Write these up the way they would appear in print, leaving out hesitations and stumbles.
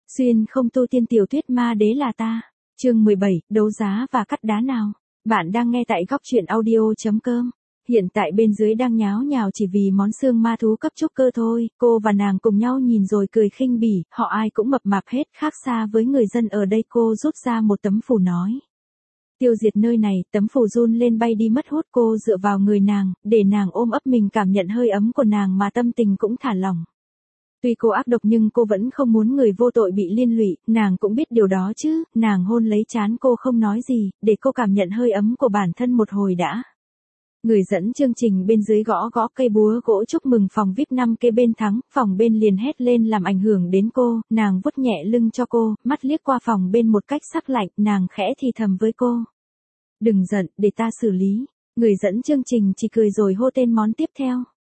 Xuyên không tu tiên tiểu thuyết ma đế là ta. Chương 17, đấu giá và cắt đá nào. Bạn đang nghe tại góc truyện audio.com. Hiện tại bên dưới đang nháo nhào chỉ vì món xương ma thú cấp trúc cơ thôi, cô và nàng cùng nhau nhìn rồi cười khinh bỉ, họ ai cũng mập mạp hết, khác xa với người dân ở đây. Cô rút ra một tấm phù nói. Tiêu diệt nơi này, tấm phù run lên bay đi mất hút. Cô dựa vào người nàng, để nàng ôm ấp mình cảm nhận hơi ấm của nàng mà tâm tình cũng thả lỏng. Tuy cô ác độc nhưng cô vẫn không muốn người vô tội bị liên lụy, nàng cũng biết điều đó chứ, nàng hôn lấy trán cô không nói gì, để cô cảm nhận hơi ấm của bản thân một hồi đã. Người dẫn chương trình bên dưới gõ gõ cây búa gỗ chúc mừng phòng VIP 5 kế bên thắng, phòng bên liền hét lên làm ảnh hưởng đến cô, nàng vuốt nhẹ lưng cho cô, mắt liếc qua phòng bên một cách sắc lạnh, nàng khẽ thì thầm với cô. Đừng giận, để ta xử lý. Người dẫn chương trình chỉ cười rồi hô tên món tiếp theo.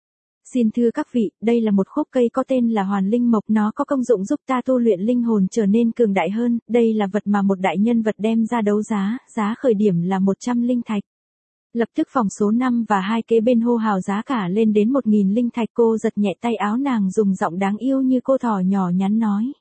Xin thưa các vị, đây là một khúc cây có tên là Hoàn Linh Mộc, nó có công dụng giúp ta tu luyện linh hồn trở nên cường đại hơn, đây là vật mà một đại nhân vật đem ra đấu giá, giá khởi điểm là 100 linh thạch. Lập tức phòng số 5 và 2 kế bên hô hào giá cả lên đến 1.000 linh thạch. Cô giật nhẹ tay áo nàng dùng giọng đáng yêu như cô thỏ nhỏ nhắn nói.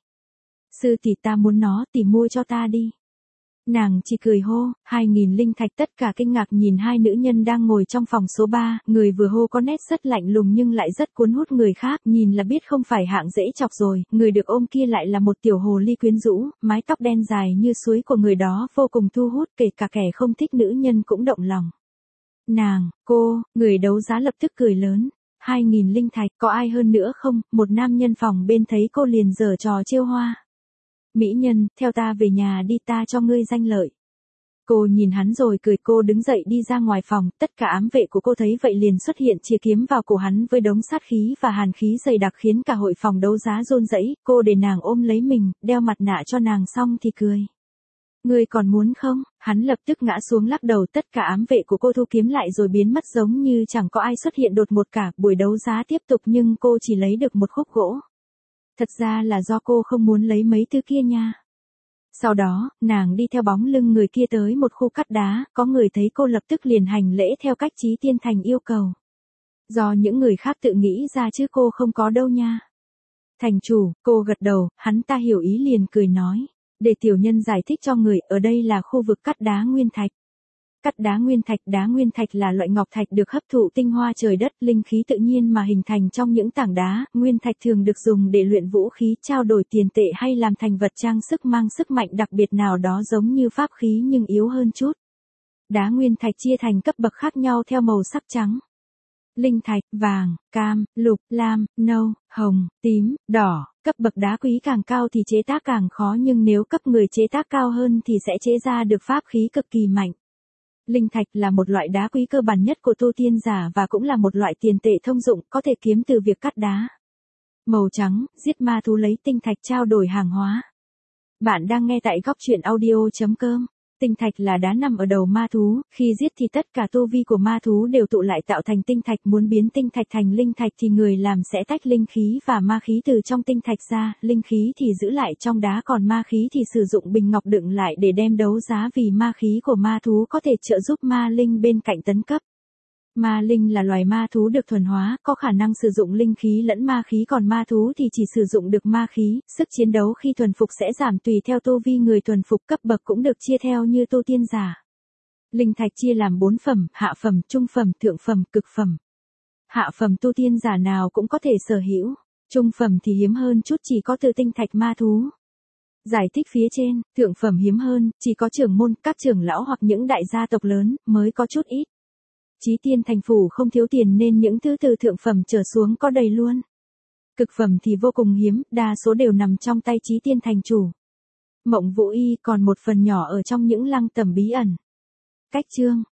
Sư tỷ, ta muốn nó, tỷ mua cho ta đi. Nàng chỉ cười hô, 2.000 linh thạch. Tất cả kinh ngạc nhìn hai nữ nhân đang ngồi trong phòng số 3, người vừa hô có nét rất lạnh lùng nhưng lại rất cuốn hút người khác, nhìn là biết không phải hạng dễ chọc rồi, người được ôm kia lại là một tiểu hồ ly quyến rũ, mái tóc đen dài như suối của người đó vô cùng thu hút, kể cả kẻ không thích nữ nhân cũng động lòng. Nàng, cô, người đấu giá lập tức cười lớn. 2.000 linh thạch, có ai hơn nữa không? Một nam nhân phòng bên thấy cô liền giở trò trêu hoa. Mỹ nhân, theo ta về nhà đi, ta cho ngươi danh lợi. Cô nhìn hắn rồi cười. Cô đứng dậy đi ra ngoài phòng, tất cả ám vệ của cô thấy vậy liền xuất hiện chĩa kiếm vào cổ hắn với đống sát khí và hàn khí dày đặc khiến cả hội phòng đấu giá run rẩy. Cô để nàng ôm lấy mình, đeo mặt nạ cho nàng xong thì cười. Ngươi còn muốn không? Hắn lập tức ngã xuống lắc đầu. Tất cả ám vệ của cô thu kiếm lại rồi biến mất giống như chẳng có ai xuất hiện đột ngột cả. Buổi đấu giá tiếp tục nhưng cô chỉ lấy được một khúc gỗ. Thật ra là do cô không muốn lấy mấy thứ kia nha. Sau đó, nàng đi theo bóng lưng người kia tới một khu cắt đá, có người thấy cô lập tức liền hành lễ theo cách Chí Tiên Thành yêu cầu. Do những người khác tự nghĩ ra chứ cô không có đâu nha. Thành chủ, cô gật đầu, hắn ta hiểu ý liền cười nói. Để tiểu nhân giải thích cho người, ở đây là khu vực cắt đá nguyên thạch. Cắt đá nguyên thạch là loại ngọc thạch được hấp thụ tinh hoa trời đất, linh khí tự nhiên mà hình thành trong những tảng đá. Nguyên thạch thường được dùng để luyện vũ khí, trao đổi tiền tệ hay làm thành vật trang sức mang sức mạnh đặc biệt nào đó giống như pháp khí nhưng yếu hơn chút. Đá nguyên thạch chia thành cấp bậc khác nhau theo màu sắc trắng. Linh thạch, vàng, cam, lục, lam, nâu, hồng, tím, đỏ. Cấp bậc đá quý càng cao thì chế tác càng khó, nhưng nếu cấp người chế tác cao hơn thì sẽ chế ra được pháp khí cực kỳ mạnh. Linh thạch là một loại đá quý cơ bản nhất của tu tiên giả và cũng là một loại tiền tệ thông dụng, có thể kiếm từ việc cắt đá. Màu trắng, giết ma thú lấy tinh thạch trao đổi hàng hóa. Bạn đang nghe tại góc truyện audio.com. Tinh thạch là đá nằm ở đầu ma thú, khi giết thì tất cả tu vi của ma thú đều tụ lại tạo thành tinh thạch. Muốn biến tinh thạch thành linh thạch thì người làm sẽ tách linh khí và ma khí từ trong tinh thạch ra, linh khí thì giữ lại trong đá, còn ma khí thì sử dụng bình ngọc đựng lại để đem đấu giá, vì ma khí của ma thú có thể trợ giúp ma linh bên cạnh tấn cấp. Ma linh là loài ma thú được thuần hóa, có khả năng sử dụng linh khí lẫn ma khí, còn ma thú thì chỉ sử dụng được ma khí, sức chiến đấu khi thuần phục sẽ giảm tùy theo tu vi người thuần phục, cấp bậc cũng được chia theo như tu tiên giả. Linh thạch chia làm 4 phẩm, hạ phẩm, trung phẩm, thượng phẩm, cực phẩm. Hạ phẩm tu tiên giả nào cũng có thể sở hữu, trung phẩm thì hiếm hơn chút, chỉ có từ tinh thạch ma thú. Giải thích phía trên, thượng phẩm hiếm hơn, chỉ có trưởng môn, các trưởng lão hoặc những đại gia tộc lớn mới có chút ít. Chí Tiên Thành phủ không thiếu tiền nên những thứ từ thượng phẩm trở xuống có đầy luôn. Cực phẩm thì vô cùng hiếm, đa số đều nằm trong tay Chí Tiên Thành chủ. Mộng Vũ Y còn một phần nhỏ ở trong những lăng tẩm bí ẩn. Cách chương